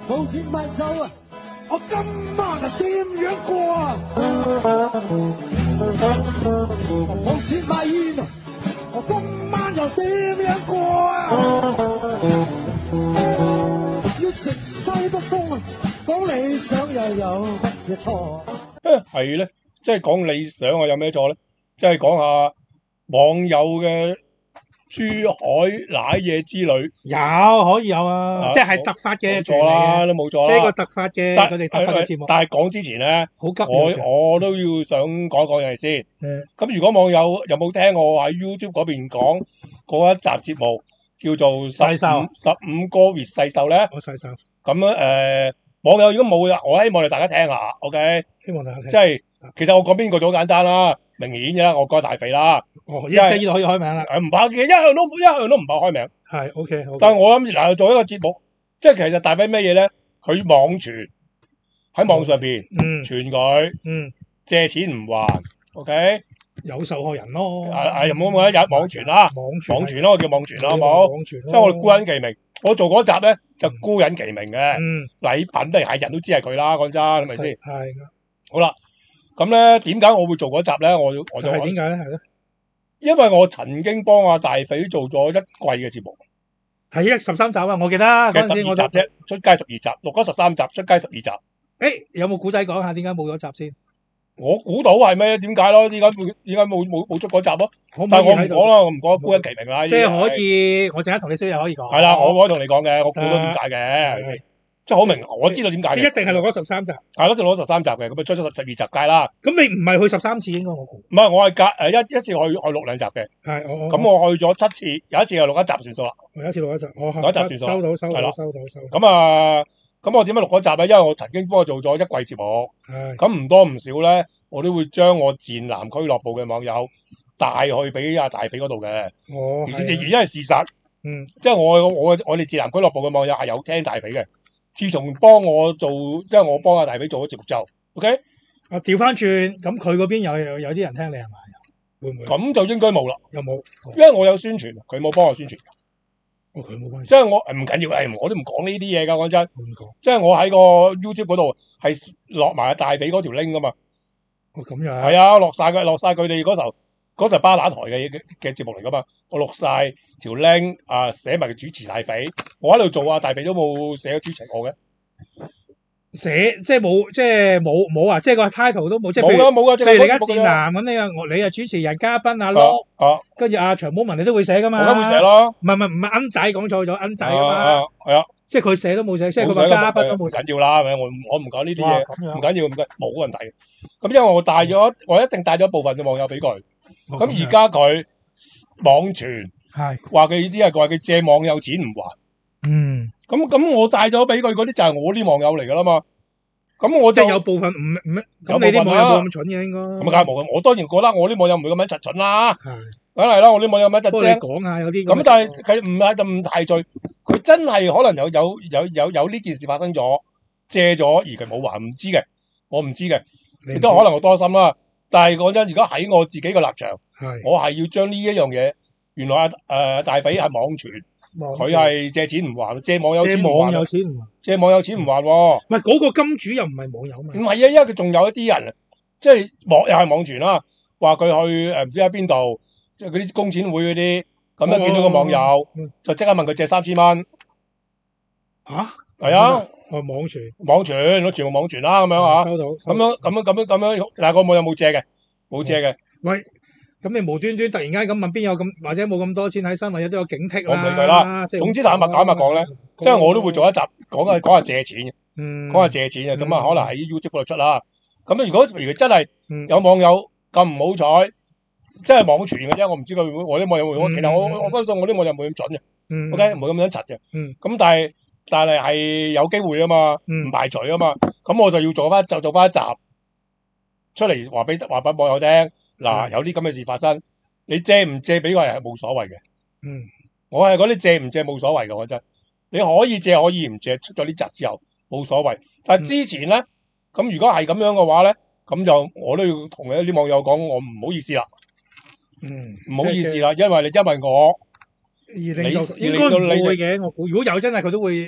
冇錢買酒啊！我今晚啊點樣過啊？冇錢買煙啊！我今晚又點樣過啊？要食西北風啊！講理想又有乜嘢錯？ 係咧，即係講理想啊，有咩錯咧？即係講下網友嘅珠海瀨嘢之旅， 可以有啊，即係突發嘅， 冇錯啦，都冇錯啦。 即係個突發嘅，佢哋突發嘅節目。 但係講之前咧， 好急我都要想講一講嘢先。咁如果網友有冇聽我喺 YouTube 嗰邊講嗰一集節目，叫做細獸 15個月細獸咧？ 我細獸。 咁樣網友如果冇，我希望你大家聽下 ，OK？ 希望大家聽。 即係其實我講邊個就好簡單啦，明顯嘅啦，我講大肥啦。 即係呢度可以開名啦。 唔怕嘅，一向都唔怕開名。 係 OK。 但係我諗嗱，做一個節目，即係其實大肥咩嘢咧？佢網傳喺網上邊傳佢，借錢唔還 ，OK？ 有受害人咯。 又冇冇有網傳啦，網傳咯，我叫網傳啦，好冇？即係我哋孤隱其名。我做嗰集咧就孤隱其名嘅，禮品都係人都知係佢啦，講真係咪先？ 係。 好啦，咁咧點解我會做嗰集咧？我就係點解咧？係咧， 因為我曾經幫阿大肥做咗一季嘅節目， 係13集啊！我記得嗰陣時我 12集啫，出街12集，錄咗13集，出街12集。 有冇古仔講下點解冇咗集先？ 我估到係咩？點解咯？點解冇出嗰集咯？但係我唔講啦，我唔講孤隱其名啦。 即係可以，我陣間同你 share 可以講。 係啦，我可以同你講嘅，我估到點解嘅，即係好明，我知道點解嘅。 一定係錄咗13集。 係咯，就錄咗13集嘅，咁啊出咗12集街啦。 咁你唔係去13次應該我估。 唔係，我係隔一次去錄2集嘅。 係咁我去咗7次，有一次係錄1集算數啦。 有一次錄1集， 錄1集算數。 收到。 咁我點樣錄嗰集咧？因為我曾經幫我做咗1季節目。咁唔多唔少咧，我都會將我賤男俱樂部嘅網友帶去俾阿大肥嗰度嘅。而且因為事實，即係我哋賤男俱樂部嘅網友係有聽大肥嘅。自從幫我做，即係我幫阿大肥做咗節目之後 ，OK？ 調翻轉，咁佢嗰邊有啲人聽你係咪？會唔會？ 咁就應該冇啦。 有冇？ 因為我有宣傳，佢冇幫我宣傳。 佢冇關係。 即係我唔緊要，我都唔講呢啲嘢㗎，講真。即係我喺個 YouTube 嗰度係落埋阿大肥嗰條 link 㗎嘛。 咁樣。 係啊，落晒佢哋嗰時巴打台嘅節目嚟㗎嘛。我錄晒條 link 寫埋主持大肥，我喺度做啊，大肥都冇寫個主持我嘅。 寫即係冇啊！即係個 title 都冇，即係冇㗎，即係你而家賤男咁，你啊主持人嘉賓阿碌，跟住阿長毛文你都會寫㗎嘛？ 我梗會寫咯。 唔係奀仔講錯咗，奀仔啊嘛。係啊，即係佢寫都冇寫，即係佢個嘉賓都冇寫。 唔緊要啦，我唔講呢啲嘢，唔緊要，冇問題。咁因為我一定帶咗部分嘅網友俾佢。咁而家佢網傳話佢借網友錢唔還。咁我帶咗俾佢嗰啲就係我啲網友嚟㗎啦嘛。咁我即係有部分唔咁你啲網友冇咁蠢嘅應該。咁梗係冇嘅，我當然覺得我啲網友唔會咁樣蠢啦。梗係啦，我啲網友咪一陣精。 你講下有啲咁但係佢唔係咁大罪，佢真係可能有呢件事發生咗，借咗而佢冇還，唔知嘅，我唔知嘅，亦都可能我多心啦。但係講真，如果喺我自己嘅立場，我係要將呢一樣嘢，原來大肥係網傳。佢係借錢唔還，借網友錢唔還。借網友錢唔還喎。 唔係嗰個金主又唔係網友嘛？ 唔係啊，因為佢仲有一啲人，即係又係網傳啦，話佢去唔知喺邊度，即係嗰啲工錢會嗰啲，咁樣見到個網友，就即刻問佢借3000蚊。 嚇？ 係啊。 網傳， 我全部網傳啦，咁樣嚇。 收到。 咁樣，但係個網友冇借嘅，冇借嘅。 喂。咁你無端端突然間咁問邊有咁或者冇咁多錢喺身，或者都有警惕啦。 我唔理佢啦。總之坦白講咧，即係我都會做一集講下借錢嘅，講下借錢嘅，咁可能喺 YouTube 嗰度出啦。咁如果真係有網友咁唔好彩，即係網傳嘅啫，我唔知佢我啲網友會，其實我相信我啲網友冇咁準嘅，OK 唔會咁樣柒嘅。咁但係有機會啊嘛，唔排除啊嘛。咁我就要做翻一集出嚟話俾網友聽。嗱，有啲咁嘅事發生，你借唔借俾個人係冇所謂嘅。我係嗰啲借唔借冇所謂嘅，講真。你可以借可以唔借，出咗呢集之後冇所謂。但係之前咧，咁如果係咁樣嘅話咧，咁就我都要同一啲網友講，我唔好意思啦。唔好意思啦，因為我應該唔會嘅，我估如果有真係佢都會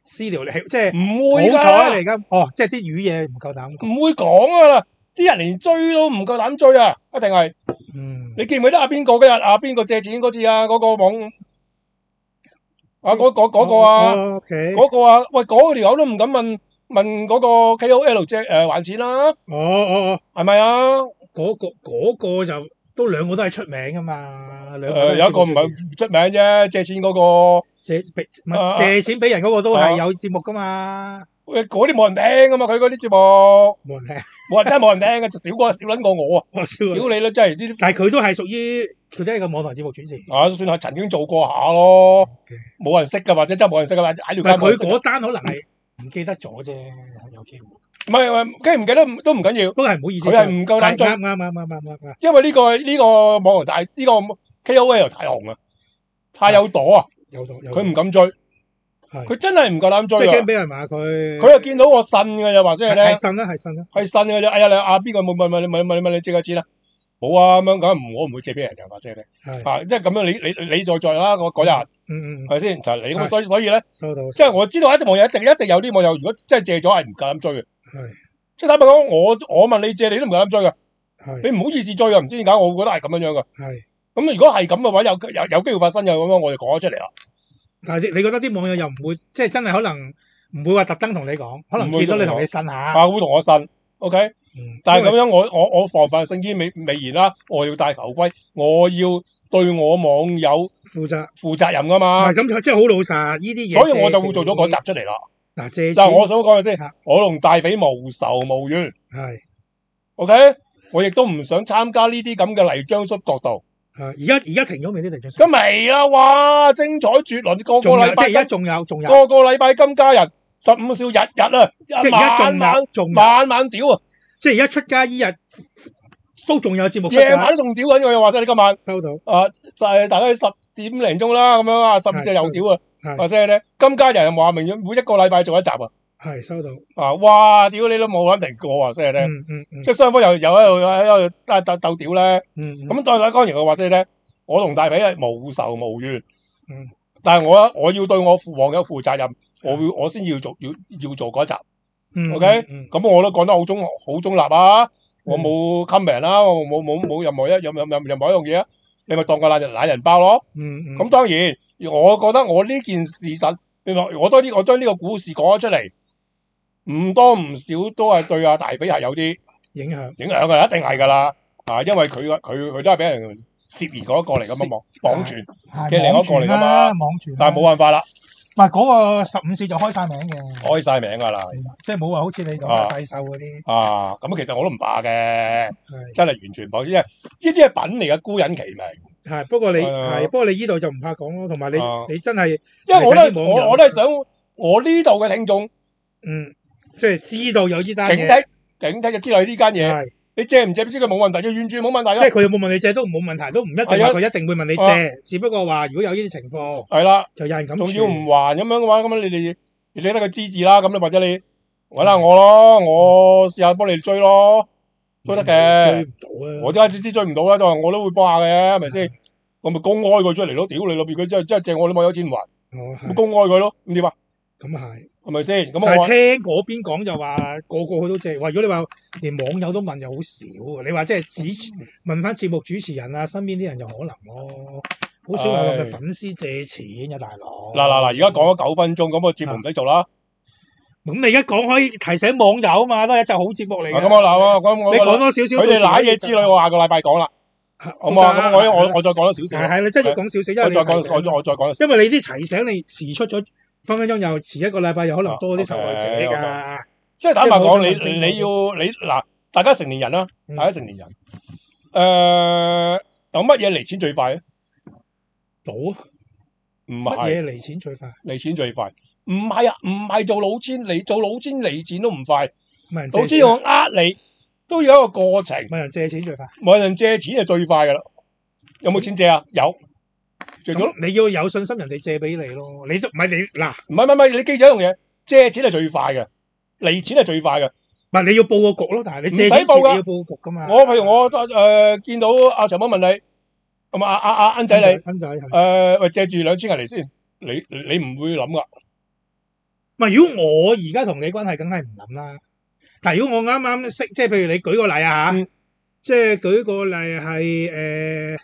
私聊嚟，即係唔會㗎， 好彩嚟㗎。哦，即係啲魚嘢唔夠膽講。 唔會講㗎啦，啲人連追都唔夠膽追啊，一定係。你記唔記得邊個嗰日邊個借錢嗰次啊？嗰個網嗰個啊，嗰個啊，喂，嗰條友都唔敢問嗰個 KOL 借還錢啦。係咪啊？ 嗰個就都兩個都係出名㗎嘛。有一個唔係出名啫，借錢嗰個借錢俾人嗰個都係有節目㗎嘛。 喂，嗰啲冇人聽㗎嘛，佢嗰啲節目冇人聽， 真係冇人聽嘅，就少撚過我啊！屌你啦，真係啲。 但係佢都係屬於佢都係個網台節目主持。 算係曾經做過下咯，冇人識㗎，或者真係冇人識㗎，喺條街。 佢嗰單可能係唔記得咗啫，有機會。 唔係，記唔記得都唔緊要， 不過係唔好意思， 佢係唔夠膽追。 啱。 因為呢個網紅大呢個 KOL 太紅啊，太有朵啊，佢唔敢追。佢真係唔夠膽追啊！ 即係驚俾人話佢。 佢又見到我呻嘅啫，話聲係咧。 係呻嘅啫。哎呀，你邊個冇問你借個錢啊？冇啊，咁樣咁我唔會借俾人嘅，話聲咧。即係咁樣你再啦，嗰日。係咪先？就係你咁，所以咧，即係我知道一啲網友一定有啲網友，如果真係借咗係唔夠膽追嘅。即係坦白講，我問你借，你都唔夠膽追嘅。你唔好意思追啊！唔知點解，我覺得係咁樣樣嘅。咁如果係咁嘅話，有機會發生嘅咁樣，我就講咗出嚟啦。 但係你覺得啲網友又唔會，即係真係可能唔會話特登同你講，可能見到你同你呻下。 會同我呻 ，OK。但係咁樣，我防範勝於未然啦。我要戴頭盔，我要對我網友負責任噶嘛。 咁佢真係好老實，呢啲嘢。 所以我就會做咗嗰集出嚟啦。 嗱，借錢。 但係我想講嘅先，我同大匪無仇無怨。 係。 OK，我亦都唔想參加呢啲咁嘅泥漿摔角度。 而家停咗未啲泥漿？ 咁未啦，哇！精彩絕倫，個個禮拜即係而家仲有， 個個禮拜金家人15少日啊， 即係而家晚晚屌啊！ 即係而家出街依日都仲有節目， 夜晚都仲屌緊我，又話晒你今晚收到就係大概10點零鐘啦，咁樣啊，12又屌啊，話晒咧金家人話明每一個禮拜做一集啊。 係收到哇！屌你都冇諗停過啊！即係咧，即係雙方又喺度鬥屌咧。咁當然當然我話即係咧，我同大匪係無仇無怨。但係我要對我網友負責任，我先要做嗰一集。OK，咁我都講得好中立啊！我冇 comment 啦，我冇任何一樣嘢啊！你咪當個懶人包咯。咁當然，我覺得我呢件事實，我將呢個故事講咗出嚟。唔多唔少都係對大匪係有啲影響嘅，一定係噶啦。因為佢都係俾人涉嫌嗰一個嚟噶嘛，網傳嘅另一個嚟噶嘛， 網傳。 但係冇辦法啦。 唔係嗰個15四就開晒名嘅， 開晒名噶啦， 即係冇話好似你講細手嗰啲。 咁其實我都唔怕嘅，真係完全唔怕，因為呢啲係品嚟嘅，孤隱其名。 係，不過你呢度就唔怕講咯，同埋你真係， 因為我都係想我呢度嘅聽眾， 即係知道有呢單嘢， 警惕就知道呢間嘢。你借唔借知佢冇問題，完全冇問題。 即係佢有冇問你借都冇問題，都唔一定話佢一定會問你借，只不過話如果有呢啲情況， 係啦， 就有人咁， 仲要唔還咁樣嘅話，咁你寫得個知字啦，咁你或者你搵下我咯，我試下幫你追咯，都得嘅。追唔到啊！我真係知追唔到啦，我都會幫下嘅，係咪先？我咪公開佢出嚟咯，屌你老味，佢真係借我都冇有錢還，咪公開佢咯，咁點啊？咁係咪先？咁但係聽嗰邊講就話個佢都借，話如果你話連網友都問就好少，你話即係問翻節目主持人啊，身邊啲人就可能咯，好少話嘅粉絲借錢嘅大佬。 嗱，而家講咗9分鐘，咁個節目唔使做啦。 咁你而家講可以提醒網友啊嘛，都係一隻好節目嚟嘅。 咁我你講多少少， 佢哋瀨嘢之類，我下個禮拜講啦。好嘛，咁我再講多少少。 係你真係要講少少，因為我再講。 因為你啲提醒你遲出咗。分鐘又遲一個禮拜，又可能多啲受害者㗎。 即係坦白講，你嗱，大家成年人啦，大家成年人，有乜嘢離錢最快咧？ 賭啊？ 唔係。 乜嘢離錢最快？ 離錢最快？唔係啊，唔係做老千離錢都唔快。老千我你都要一個過程。 問人借錢最快？ 問人借錢就最快㗎啦。有冇錢借啊？有。 你要有信心，人哋借俾你咯。你都唔係你嗱， 唔係，你記住一樣嘢，借錢係最快嘅，離錢係最快嘅。 唔係你要報個局咯，但係你借錢你要報個局噶嘛。 譬如我見到阿長毛問你，咁阿恩仔你，喂借住2000銀嚟先，你唔會諗噶。 唔係，如果我而家同你關係，梗係唔諗啦。但係如果我啱啱識，即係譬如你舉個例啊嚇，即係舉個例係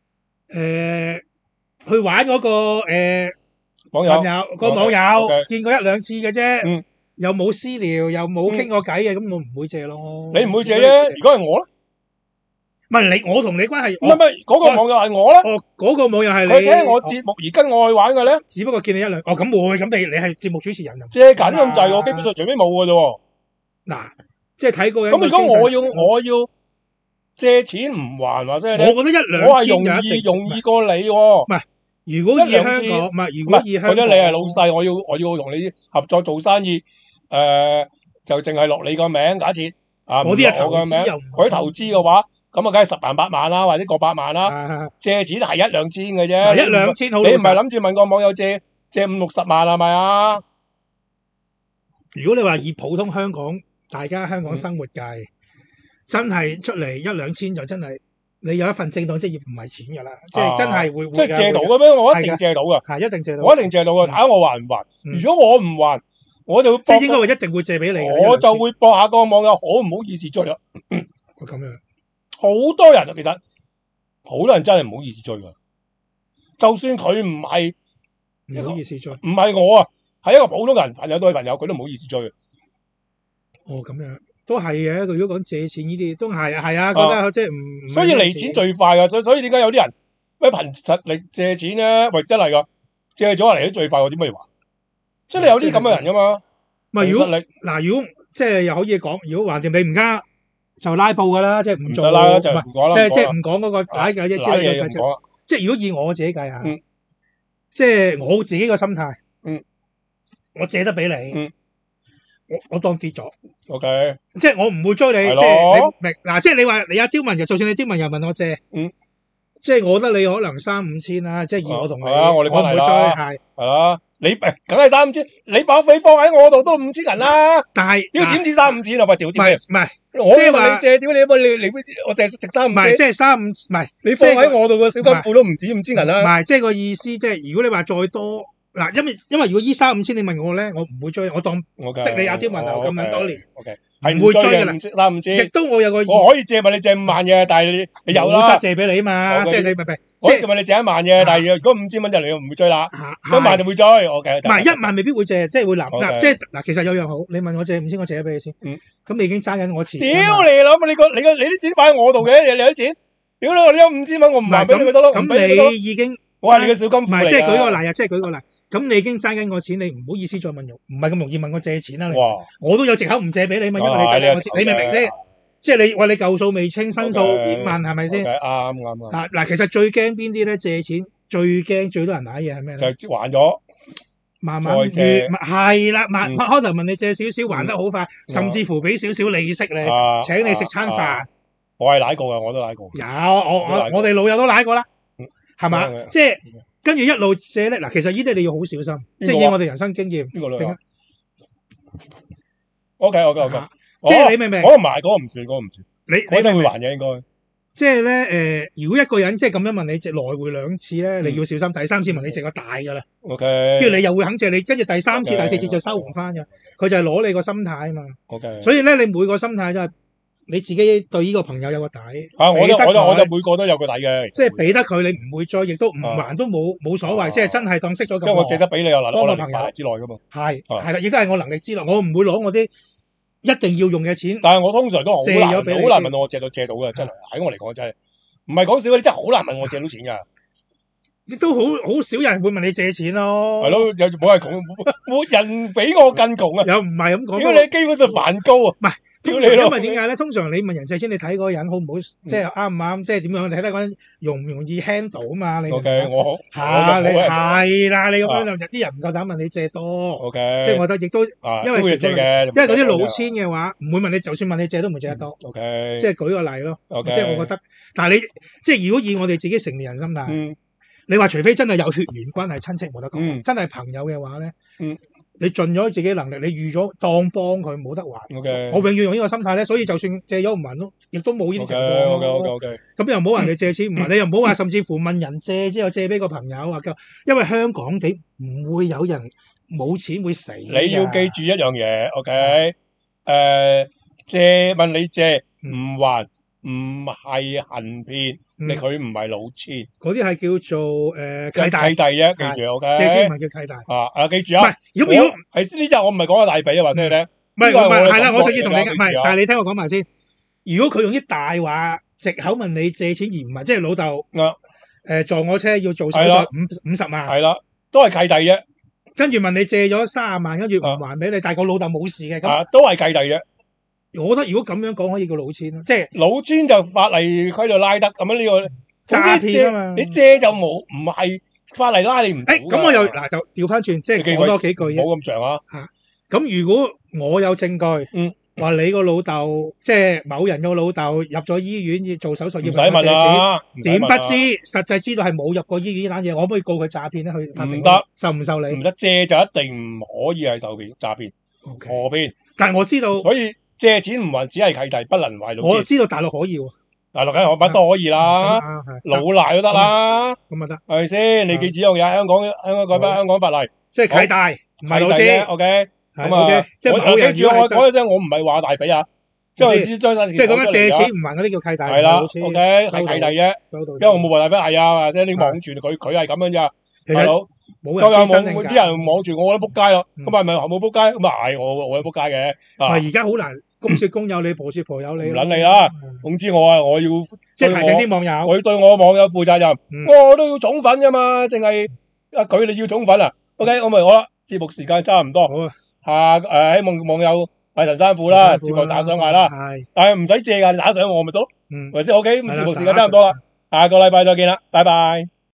去玩嗰個朋友個網友見過一兩次嘅啫，又冇私聊，又冇傾過偈嘅，咁我唔會借咯。 你唔會借啫，如果係我咧？ 唔係我同你關係， 唔係嗰個網友係我咧。 哦，嗰個網友係你。 佢聽我節目而跟我去玩嘅咧， 只不過見你一兩。哦，咁會，咁你係節目主持人借緊咁滯，我基本上除非冇嘅啫。 嗱，即係睇過。 咁如果我要借錢唔還或者係， 我覺得一兩千我係容易過你喎。 唔係，如果以香港，唔係如果以香港， 或者你係老細，我要同你合作做生意，就淨係落你個名，假設啊， 嗰啲係投資又嗰啲投資嘅話。咁啊，梗係10萬8萬啦，或者過百萬啦。借錢係一兩千嘅啫， 一兩千好。 你唔係諗住問個網友借5、60萬係咪啊？ 如果你話以普通大家香港生活計，真係出嚟一兩千就真係你有一份正當職業唔係錢㗎啦，即係真係會即係借到嘅咩？我一定借到㗎， 係一定借到， 我一定借到㗎。睇下我還唔還？如果我唔還，我就即係應該會一定會借俾你。 我就會搏下個網友好唔好意思追啦。 咁樣。 好多人其實好多人真係唔好意思追㗎，就算佢唔係唔好意思追， 唔係我啊，係一個普通人朋友對朋友，佢都唔好意思追。 哦，咁樣都係嘅。佢如果講借錢呢啲，都係啊，覺得即係唔。 所以嚟錢最快㗎，所以點解有啲人咩憑實力借錢咧？喂，真係㗎，借咗嚟都最快，我點解要還？即係你有啲咁嘅人㗎嘛？ 唔係如果如果即係又可以講，如果橫掂你唔加。就拉布噶啦，即係唔做， 即係唔講嗰個解嘅啫。即係如果以我自己計下，即係我自己個心態，我借得俾你，我當跌咗 ，OK， 即係我唔會追你，即係你明嗱，即係你話你阿刁文又，就算你刁文又問我借，即係我覺得你可能3、5千啦，即係以我同你，我唔會追，係啦。你梗係3、5千，你把飛放喺我度都5千銀啦。但係點止3、5千啊？喂，屌點？ 唔係， 我問你借，屌你我淨係值3、5千。唔係， 即係3、5，唔係你放喺我度個小金庫都唔止5千銀啦。 唔係，即係個意思，即係如果你話再多嗱，因為如果依3、5千你問我咧，我唔會追，我當識你阿刁文頭咁樣多年。係唔會追嘅啦，3、5千。亦都我有個，我可以借問你借5萬嘅，但係你有啦，得借俾你嘛，即係你明唔明？即係問你借1萬嘅，但係如果5千蚊就你唔會追啦，1萬就會追。OK，唔係1萬未必會借，即係會嗱嗱，即係嗱，其實有樣好，你問我借5千，我借咗俾你先。咁你已經爭緊我錢。屌你諗你啲錢擺喺我度嘅，你有啲錢，屌你有5千蚊我唔還俾你咪得咯。咁你已經，我係你嘅小金庫嚟㗎。唔係，即係舉個例啊，即係舉個例。咁你已經爭緊我錢，你唔好意思再問唔係咁容易問我借錢啦。我都有藉口唔借俾你嘛，因為你爭緊我錢，你明唔明先？即係你話你舊數未清，新數點問係咪先？啱。嗱，其實最驚邊啲咧？借錢最驚最多人揦嘢係咩咧？就還咗，慢慢係啦，開頭問你借少少，還得好快，甚至乎俾少少利息你，請你食餐飯。我係揦過㗎，我都揦過。有我哋老友都揦過啦，係嘛？即係。跟住一路借咧，嗱，其實呢啲你要好小心，即係以我哋人生經驗。邊個嚟？OK，即係你明唔明？嗰個唔係，嗰個唔算，嗰個唔算。你真係會還嘅應該。即係咧，如果一個人即係咁樣問你借來回2次咧，你要小心。第3次問你借個大㗎啦。OK。跟住你又會肯借你，跟住第3次、第4次就收唔翻㗎。佢就係攞你個心態啊嘛。OK。所以咧，你每個心態都係。你自己對呢個朋友有個底，我就每個都有個底嘅，即係俾得佢，你唔會再，亦都唔還都冇所謂，即係真係當識咗咁。即係我借得俾你又幫個朋友之內噶嘛，係啦，亦都係我能力之內，我唔會攞我啲一定要用嘅錢。但係我通常都借咗俾你，好難問到我借到嘅，真係喺我嚟講真係唔係講笑，你真係好難問我借到錢㗎。亦都好少人會問你借錢咯，係咯，有冇人窮，冇人比我更窮啊！又唔係咁講，如果你基本上梵高啊，唔係，因為點解咧？通常你問人借錢，你睇嗰個人好唔好，即係啱唔啱，即係點樣睇得嗰人容唔容易 handle 啊嘛？你 OK，我嚇你係啦，你咁樣就啲人唔夠膽問你借多，OK，即係我覺得亦都因為嗰啲老千嘅話，唔會問你，就算問你借都唔會借得多，OK，即係舉個例咯，即係我覺得，但係你即係如果以我哋自己成年人心態。你話除非真係有血緣關係親戚冇得講，真係朋友嘅話咧，你盡咗自己能力，你預咗當幫佢冇得還。我永遠用呢個心態咧，所以就算借咗唔還都，亦都冇呢啲情況。咁又唔好話人哋借錢唔還，你又唔好話甚至乎問人借之後借俾個朋友啊，因為香港地唔會有人冇錢會死。 你要記住一樣嘢 ，OK？問你借唔還，唔係行騙，佢唔係老千， 嗰啲係叫做契弟。 契弟啫，記住 OK？ 借錢唔係叫契弟。 記住啊！唔係，如果係呢隻我唔係講個大髀啊，話俾你聽。 唔係啦，我想要同你唔係，但係你聽我講埋先。如果佢用啲大話藉口問你借錢而唔係，即係老豆撞我車要做手術50萬， 係啦，都係契弟啫。 跟住問你借咗30萬，跟住唔還俾你，但係個老豆冇事嘅，咁都係契弟啫。 我覺得如果咁樣講，可以叫老千咯，即係老千就法例規度拉得咁樣呢個詐騙啊嘛。 你借就冇，唔係法例拉你唔到。 咁我又嗱就調翻轉，即係講多幾句啫。 冇咁長啊。 咁如果我有證據，話你個老豆即係某人個老豆入咗醫院要做手術，要問我借錢，點不知實際知道係冇入過醫院呢單嘢，我可唔可以告佢詐騙咧？去法庭唔得，受唔受理？唔得，借就一定唔可以係受騙詐騙，何騙？ 但係我知道， 所以借錢唔還只係契弟，不能為老千。 我知道大陸可以喎， 大陸梗係乜都可以啦，老賴都得啦， 咁啊得， 係咪先？你記住一樣嘢，香港改翻香港法例， 即係契弟，唔係老千。 OK。咁即係我記住我講一聲，我唔係話大髀啊，即係將晒。 即係講緊借錢唔還嗰啲叫契弟。 係啦，OK，係契弟啫。因為我冇話大髀係啊，或者你望住佢係咁樣咋，大佬。冇人啲人望住我都仆街咯。咁係咪冇仆街？咁係我都仆街嘅。 而家好難公說公有理，婆說婆有理。 唔撚你啦，總之我要即係提醒啲網友， 我要對我網友負責任。我都要寵粉噶嘛，淨係佢哋要寵粉啊。OK，我咪好啦，節目時間差唔多。希望網友拜神山苦啦，節目打賞下啦。但係唔使借噶，你打賞我咪得咯。或者 OK，咁節目時間差唔多啦，下個禮拜再見啦，拜拜。